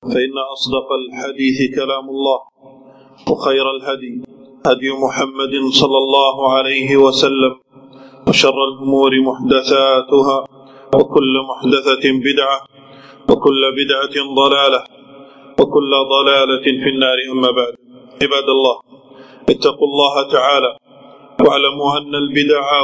فإن أصدق الحديث كلام الله، وخير الهدي هدي محمد صلى الله عليه وسلم، وشر الأمور محدثاتها، وكل محدثة بدعة، وكل بدعة ضلالة، وكل ضلالة في النار. أما بعد، عباد الله، اتقوا الله تعالى واعلموا أن البدع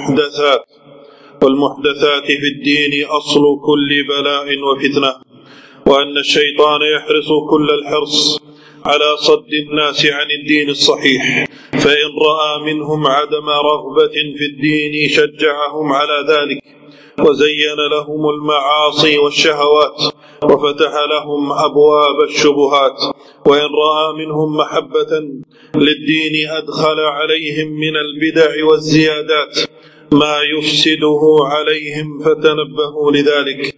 والمحدثات في الدين أصل كل بلاء وفتنة، وأن الشيطان يحرص كل الحرص على صد الناس عن الدين الصحيح، فإن رأى منهم عدم رغبة في الدين شجعهم على ذلك، وزين لهم المعاصي والشهوات، وفتح لهم أبواب الشبهات، وإن رأى منهم محبة للدين أدخل عليهم من البدع والزيادات ما يفسده عليهم، فتنبهوا لذلك.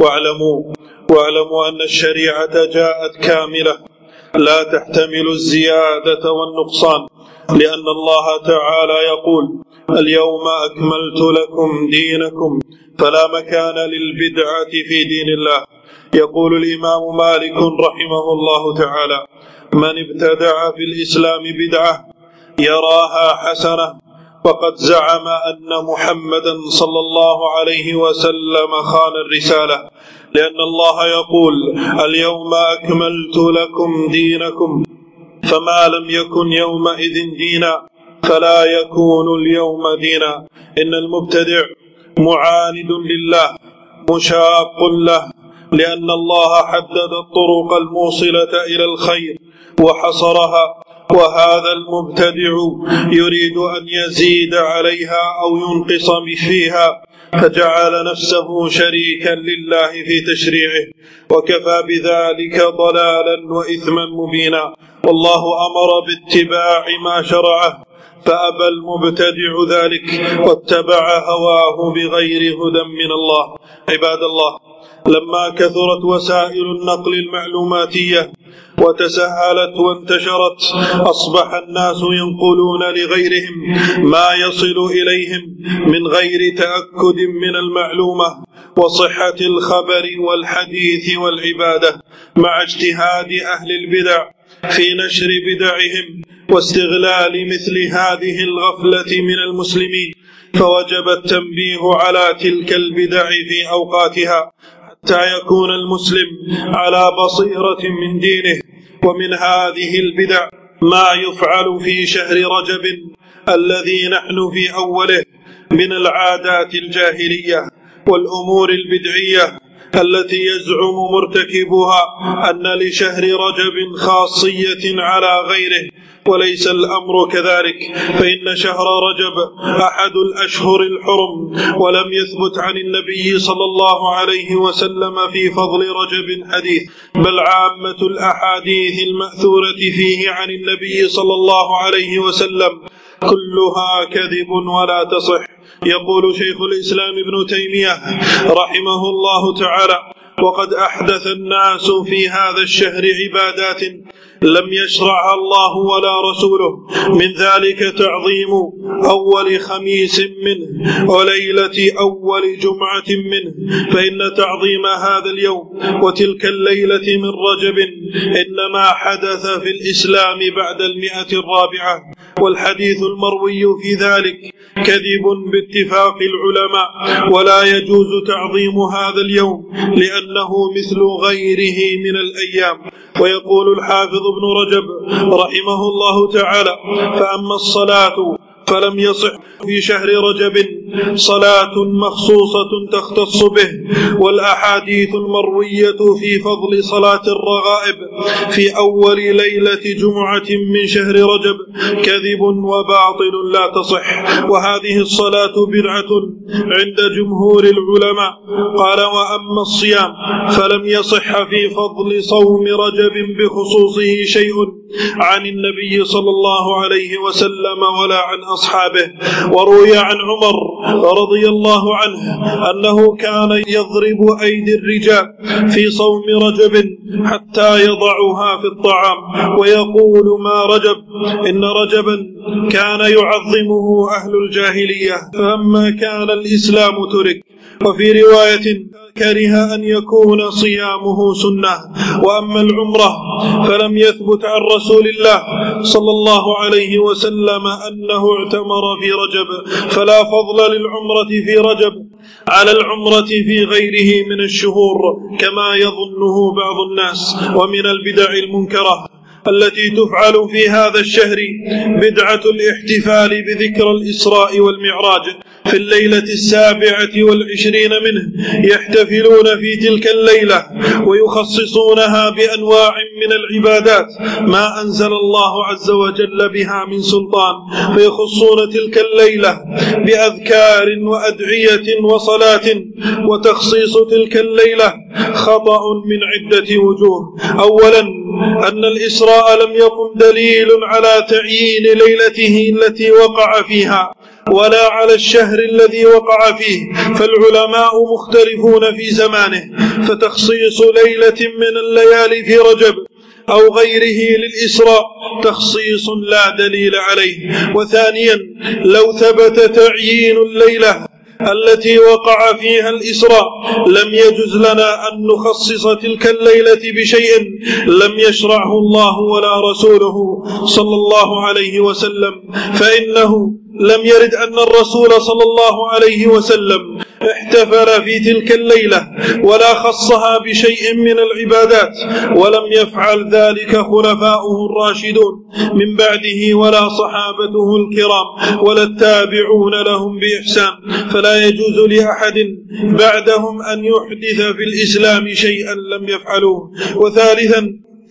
واعلموا أن الشريعة جاءت كاملة لا تحتمل الزيادة والنقصان، لأن الله تعالى يقول: اليوم أكملت لكم دينكم، فلا مكان للبدعة في دين الله. يقول الإمام مالك رحمه الله تعالى: من ابتدع في الإسلام بدعة يراها حسنة فقد زعم أن محمدا صلى الله عليه وسلم خان الرسالة، لأن الله يقول: اليوم أكملت لكم دينكم، فما لم يكن يومئذ دينا فلا يكون اليوم دينا. إن المبتدع معاند لله مشاق له، لأن الله حدد الطرق الموصلة إلى الخير وحصرها، وهذا المبتدع يريد أن يزيد عليها أو ينقص فيها، فجعل نفسه شريكا لله في تشريعه، وكفى بذلك ضلالا وإثما مبينا. والله أمر باتباع ما شرعه، فأبى المبتدع ذلك واتبع هواه بغير هدى من الله. عباد الله، لما كثرت وسائل النقل المعلوماتية وتسهلت وانتشرت، أصبح الناس ينقلون لغيرهم ما يصل إليهم من غير تأكد من المعلومة وصحة الخبر والحديث والعبادة، مع اجتهاد أهل البدع في نشر بدعهم واستغلال مثل هذه الغفلة من المسلمين. فوجب التنبيه على تلك البدع في أوقاتها حتى يكون المسلم على بصيرة من دينه. ومن هذه البدع ما يفعل في شهر رجب الذي نحن في أوله من العادات الجاهلية والأمور البدعية التي يزعم مرتكبها أن لشهر رجب خاصية على غيره، وليس الأمر كذلك، فإن شهر رجب أحد الأشهر الحرم، ولم يثبت عن النبي صلى الله عليه وسلم في فضل رجب حديث، بل عامة الأحاديث المأثورة فيه عن النبي صلى الله عليه وسلم كلها كذب ولا تصح. يقول شيخ الإسلام ابن تيمية رحمه الله تعالى: وقد أحدث الناس في هذا الشهر عبادات لم يشرعها الله ولا رسوله، من ذلك تعظيم أول خميس منه وليلة أول جمعة منه، فإن تعظيم هذا اليوم وتلك الليلة من رجب إنما حدث في الإسلام بعد 104، والحديث المروي في ذلك كذب باتفاق العلماء، ولا يجوز تعظيم هذا اليوم لأنه مثل غيره من الأيام. ويقول الحافظ ابن رجب رحمه الله تعالى: فأما الصلاة فلم يصح في شهر رجب صلاة مخصوصة تختص به، والأحاديث المروية في فضل صلاة الرغائب في أول ليلة جمعة من شهر رجب كذب وباطل لا تصح، وهذه الصلاة بدعة عند جمهور العلماء. قال: وأما الصيام فلم يصح في فضل صوم رجب بخصوصه شيء عن النبي صلى الله عليه وسلم ولا عن أصحابه. وروي عن عمر رضي الله عنه أنه كان يضرب أيدي الرجال في صوم رجب حتى يضعها في الطعام، ويقول: ما رجب، إن رجبا كان يعظمه أهل الجاهلية، فلما كان الإسلام ترك وفي رواية كره أن يكون صيامه سنة. وأما العمرة فلم يثبت عن رسول الله صلى الله عليه وسلم أنه اعتمر في رجب، فلا فضل للعمرة في رجب على العمرة في غيره من الشهور كما يظنه بعض الناس. ومن البدع المنكرة التي تفعل في هذا الشهر بدعة الاحتفال بذكر الإسراء والمعراج في الليلة 27 منه. يحتفلون في تلك الليلة ويخصصونها بأنواع من العبادات ما أنزل الله عز وجل بها من سلطان، فيخصون تلك الليلة بأذكار وأدعية وصلاة. وتخصيص تلك الليلة خطأ من عدة وجوه. أولا أن الإسراء لم يقم دليل على تعيين ليلته التي وقع فيها ولا على الشهر الذي وقع فيه، فالعلماء مختلفون في زمانه، فتخصيص ليلة من الليالي في رجب أو غيره للإسراء تخصيص لا دليل عليه. وثانيا لو ثبت تعيين الليلة التي وقع فيها الإسراء لم يجوز لنا أن نخصص تلك الليلة بشيء لم يشرعه الله ولا رسوله صلى الله عليه وسلم، فإنه لم يرد أن الرسول صلى الله عليه وسلم احتفل في تلك الليلة ولا خصها بشيء من العبادات، ولم يفعل ذلك خلفاؤه الراشدون من بعده ولا صحابته الكرام ولا التابعون لهم بإحسان، فلا يجوز لأحد بعدهم أن يحدث في الإسلام شيئا لم يفعلوه. وثالثا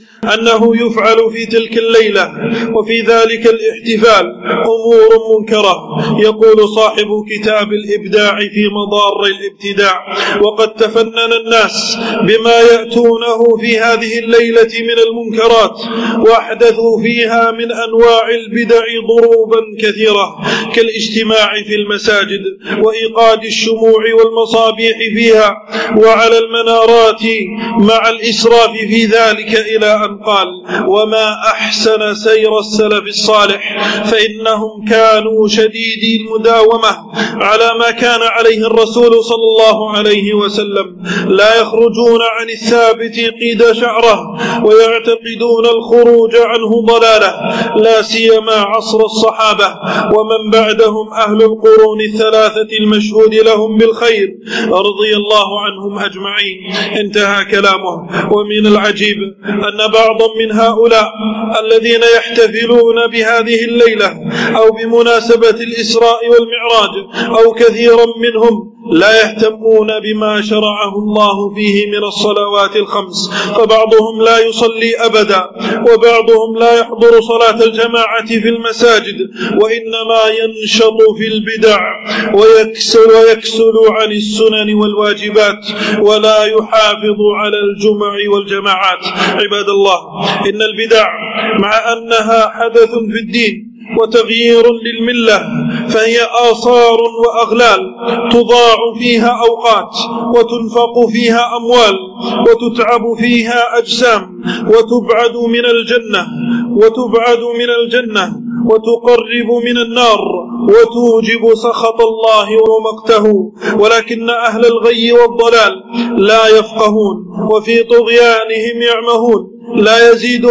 أنه يفعل في تلك الليلة وفي ذلك الاحتفال أمور منكرة، يقول صاحب كتاب الإبداع في مضار الابتداع: وقد تفنن الناس بما يأتونه في هذه الليلة من المنكرات، وأحدثوا فيها من أنواع البدع ضروبا كثيرة كالاجتماع في المساجد وإيقاد الشموع والمصابيح فيها وعلى المنارات مع الإسراف في ذلك، إلى أن قال: وما أحسن سير السلف الصالح، فإنهم كانوا شديدي المداومة على ما كان عليه الرسول صلى الله عليه وسلم، لا يخرجون عن الثابت قيد شعره ويعتقدون الخروج عنه ضلالة، لا سيما عصر الصحابة ومن بعدهم أهل القرون الثلاثة المشهود لهم بالخير رضي الله عنهم أجمعين. انتهى كلامه. ومن العجيب أن بعضا من هؤلاء الذين يحتفلون بهذه الليلة أو بمناسبة الإسراء والمعراج أو كثيرا منهم لا يهتمون بما شرعه الله فيه من الصلوات الخمس، فبعضهم لا يصلي أبدا، وبعضهم لا يحضر صلاة الجماعة في المساجد، وإنما ينشط في البدع ويكسل عن السنن والواجبات ولا يحافظ على الجمع والجماعات. عباد الله، إن البدع مع أنها حدث في الدين وتغيير للملة فهي آثار وأغلال تضاع فيها أوقات وتنفق فيها أموال وتتعب فيها أجسام وتبعد من الجنة وتقرب من النار وتوجب سخط الله ومقته. ولكن أهل الغي والضلال لا يفقهون وفي طغيانهم يعمهون، لا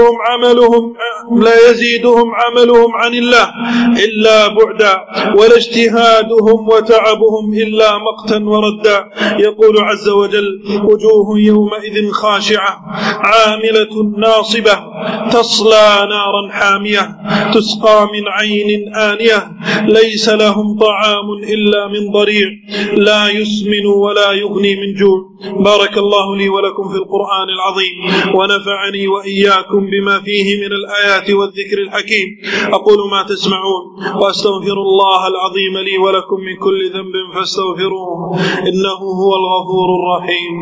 يزيدهم عملهم عن الله إلا بعدا، ولا اجتهادهم وتعبهم إلا مقتا وردا. يقول عز وجل: وجوه يومئذ خاشعة عاملة ناصبة تصلى نارا حامية تسقى من عين آنية ليس لهم طعام إلا من ضريع لا يسمن ولا يغني من جوع. بارك الله لي ولكم في القرآن العظيم، ونفعني وإياكم بما فيه من الآيات والذكر الحكيم. أقول ما تسمعون وأستغفر الله العظيم لي ولكم من كل ذنب فاستغفروه إنه هو الغفور الرحيم.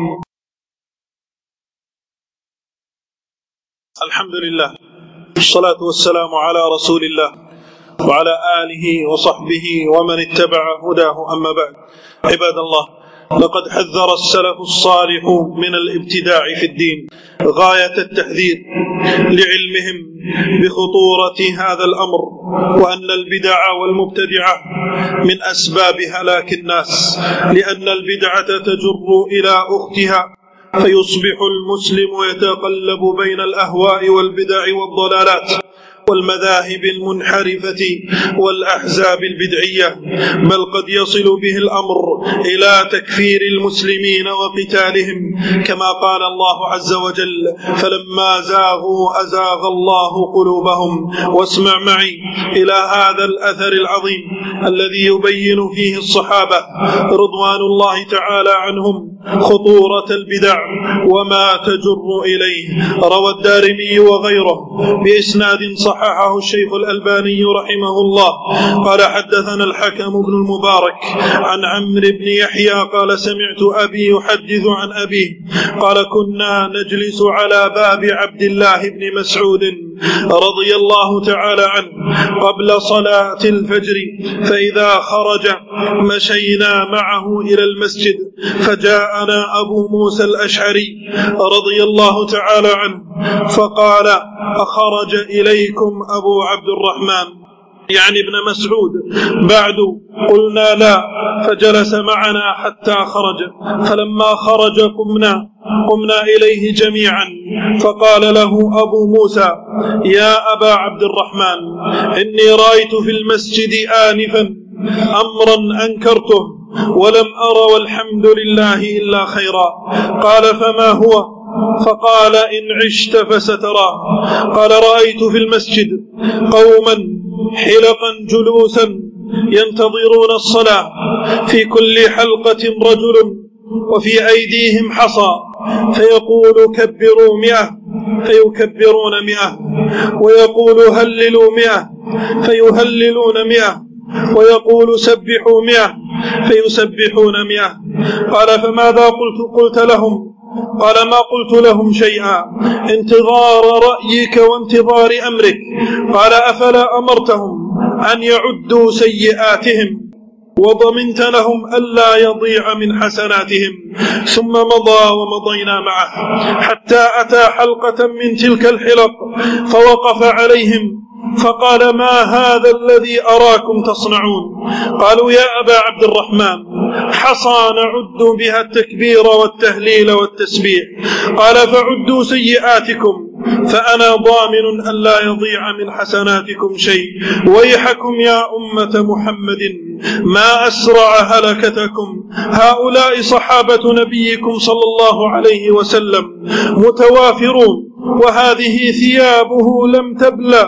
الحمد لله، والصلاة والسلام على رسول الله وعلى آله وصحبه ومن اتبع هداه. أما بعد، عباد الله، لقد حذر السلف الصالح من الابتداع في الدين غاية التحذير لعلمهم بخطورة هذا الأمر، وأن البدع والمبتدعة من أسباب هلاك الناس، لأن البدعة تجر إلى أختها، فيصبح المسلم يتقلب بين الأهواء والبدع والضلالات والمذاهب المنحرفة والأحزاب البدعية، بل قد يصل به الأمر إلى تكفير المسلمين وقتالهم، كما قال الله عز وجل: فلما زاغوا أزاغ الله قلوبهم. واسمع معي إلى هذا الأثر العظيم الذي يبين فيه الصحابة رضوان الله تعالى عنهم خطورة البدع وما تجر إليه. روى الدارمي وغيره بإسناد صححه الشيخ الألباني رحمه الله قال: حدثنا الحكم بن المبارك عن عمرو بن يحيى قال: سمعت أبي يحدث عن أبيه قال: كنا نجلس على باب عبد الله بن مسعود رضي الله تعالى عنه قبل صلاة الفجر، فإذا خرج مشينا معه إلى المسجد، فجاءنا أبو موسى الأشعري رضي الله تعالى عنه فقال: أخرج إليكم أبو عبد الرحمن يعني ابن مسعود بعد؟ قلنا لا، فجلس معنا حتى خرج، فلما خرج قمنا إليه جميعا، فقال له أبو موسى: يا أبا عبد الرحمن، إني رأيت في المسجد آنفا أمرا أنكرته ولم أر والحمد لله إلا خيرا. قال: فما هو؟ فقال: إن عشت فستراه. قال: رأيت في المسجد قوما حلقا جلوسا ينتظرون الصلاة، في كل حلقة رجل وفي أيديهم حصى، فيقول: كبروا 100 فيكبرون 100، ويقول: هللوا 100 فيهللون 100، ويقول: سبحوا 100 فيسبحون 100. قال: فماذا قلت لهم؟ قال: ما قلت لهم شيئا، انتظار رأيك وانتظار أمرك. قال: أفلا أمرتهم أن يعدوا سيئاتهم وضمنت لهم ألا يضيع من حسناتهم؟ ثم مضى ومضينا معه حتى أتى حلقة من تلك الحلق، فوقف عليهم فقال: ما هذا الذي أراكم تصنعون؟ قالوا: يا أبا عبد الرحمن، حصى نعد بها التكبير والتهليل والتسبيح. قال: فعدوا سيئاتكم فأنا ضامن أن لا يضيع من حسناتكم شيء. ويحكم يا أمة محمد، ما أسرع هلكتكم، هؤلاء صحابة نبيكم صلى الله عليه وسلم متوافرون، وهذه ثيابه لم تبلى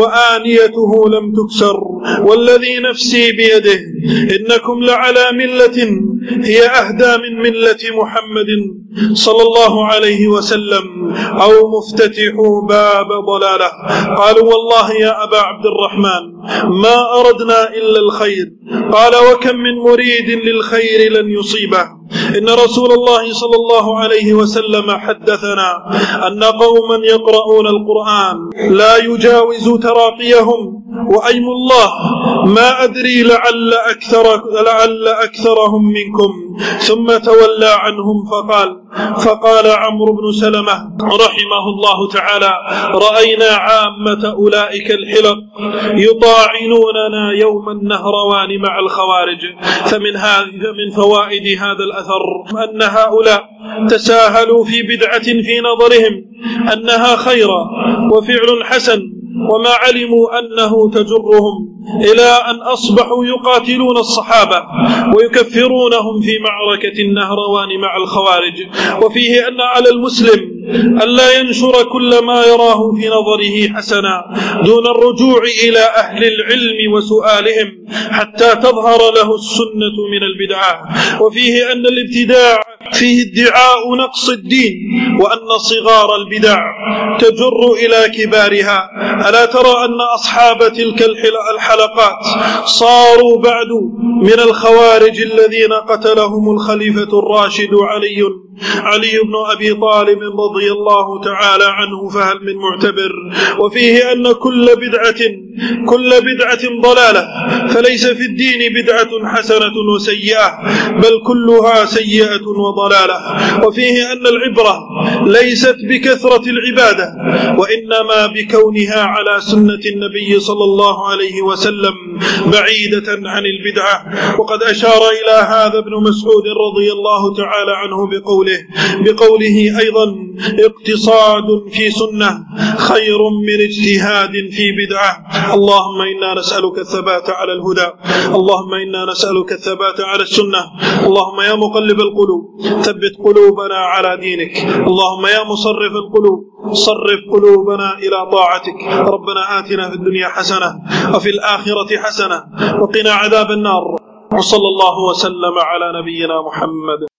وآنيته لم تكسر، والذي نفسي بيده إنكم لعلى ملة هي أهدى من ملة محمد صلى الله عليه وسلم، أو مفتتحوا باب ضلالة. قالوا: والله يا أبا عبد الرحمن ما أردنا إلا الخير. قال: وكم من مريد للخير لن يصيبه. إن رسول الله صلى الله عليه وسلم حدثنا أن قوما يقرؤون القرآن لا يجاوز تراقيهم، وأيم الله ما أدري لعل أكثرهم منكم. ثم تولى عنهم فقال عمرو بن سلمة رحمه الله تعالى: رأينا عامة أولئك الحلق يطاعنوننا يوم النهروان مع الخوارج. فمن فوائد هذا الأثر أن هؤلاء تساهلوا في بدعة في نظرهم أنها خير وفعل حسن، وما علموا أنه تجرهم إلى أن أصبحوا يقاتلون الصحابة ويكفرونهم في معركة النهروان مع الخوارج. وفيه أن على المسلم ألا ينشر كل ما يراه في نظره حسنا دون الرجوع إلى أهل العلم وسؤالهم حتى تظهر له السنة من البدعة. وفيه أن الابتداع فيه ادعاء نقص الدين، وأن صغار البدع تجر إلى كبارها. ألا ترى أن أصحاب تلك الحلقة الحلقات صاروا بعد من الخوارج الذين قتلهم الخليفة الراشد علي بن أبي طالب رضي الله تعالى عنه، فهل من معتبر؟ وفيه أن كل بدعة ضلالة، فليس في الدين بدعة حسنة وسيئة، بل كلها سيئة وضلالة. وفيه أن العبرة ليست بكثرة العبادة، وإنما بكونها على سنة النبي صلى الله عليه وسلم بعيدة عن البدعة. وقد أشار إلى هذا ابن مسعود رضي الله تعالى عنه بقوله أيضا: اقتصاد في سنة خير من اجتهاد في بدعة. اللهم إنا نسألك الثبات على الهدى، اللهم إنا نسألك الثبات على السنة، اللهم يا مقلب القلوب ثبت قلوبنا على دينك، اللهم يا مصرف القلوب صرف قلوبنا إلى طاعتك. ربنا آتنا في الدنيا حسنة وفي الآخرة حسنة وقنا عذاب النار، وصلى الله وسلم على نبينا محمد.